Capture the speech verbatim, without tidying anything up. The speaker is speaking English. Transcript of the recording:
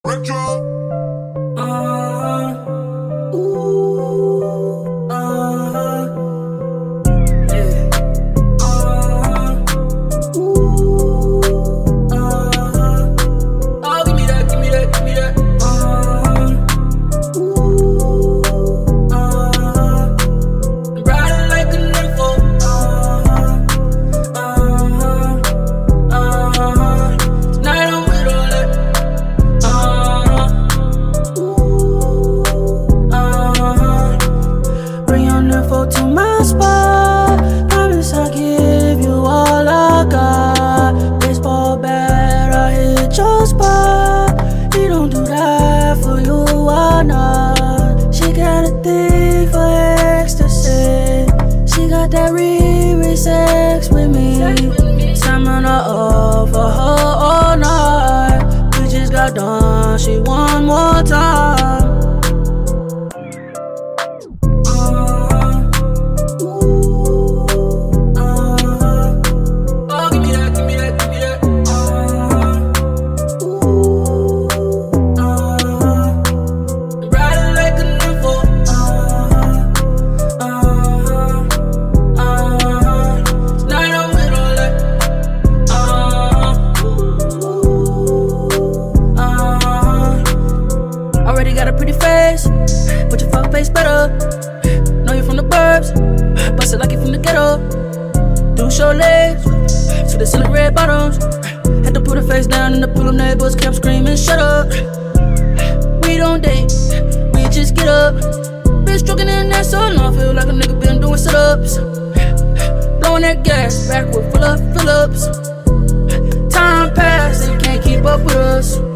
Retro. Uh, ooh, uh, yeah. Uh, ooh, uh, oh, give me that, give me that, give me that. Uh, ooh, uh, I'm riding like a nympho. Uh, uh, uh, tonight I'm with all that. To my spot, promise I'll give you all I got. Baseball bat, I hit your spot. He don't do that for you, why not? She got a thing for ecstasy. She got that Riri sex with me. Stamina up for her all night. We just got done, she one more time. Already got a pretty face, but your fuck face better. Know you from the burbs, bust it like you from the ghetto. Do show legs, to the ceiling red bottoms. Had to put her face down in the pool of neighbors, kept screaming, shut up. We don't date, we just get up. Been stroking in that so long, feel like a nigga been doing sit-ups. Blowing that gas, backward full of Phillips. Time passed, they can't keep up with us.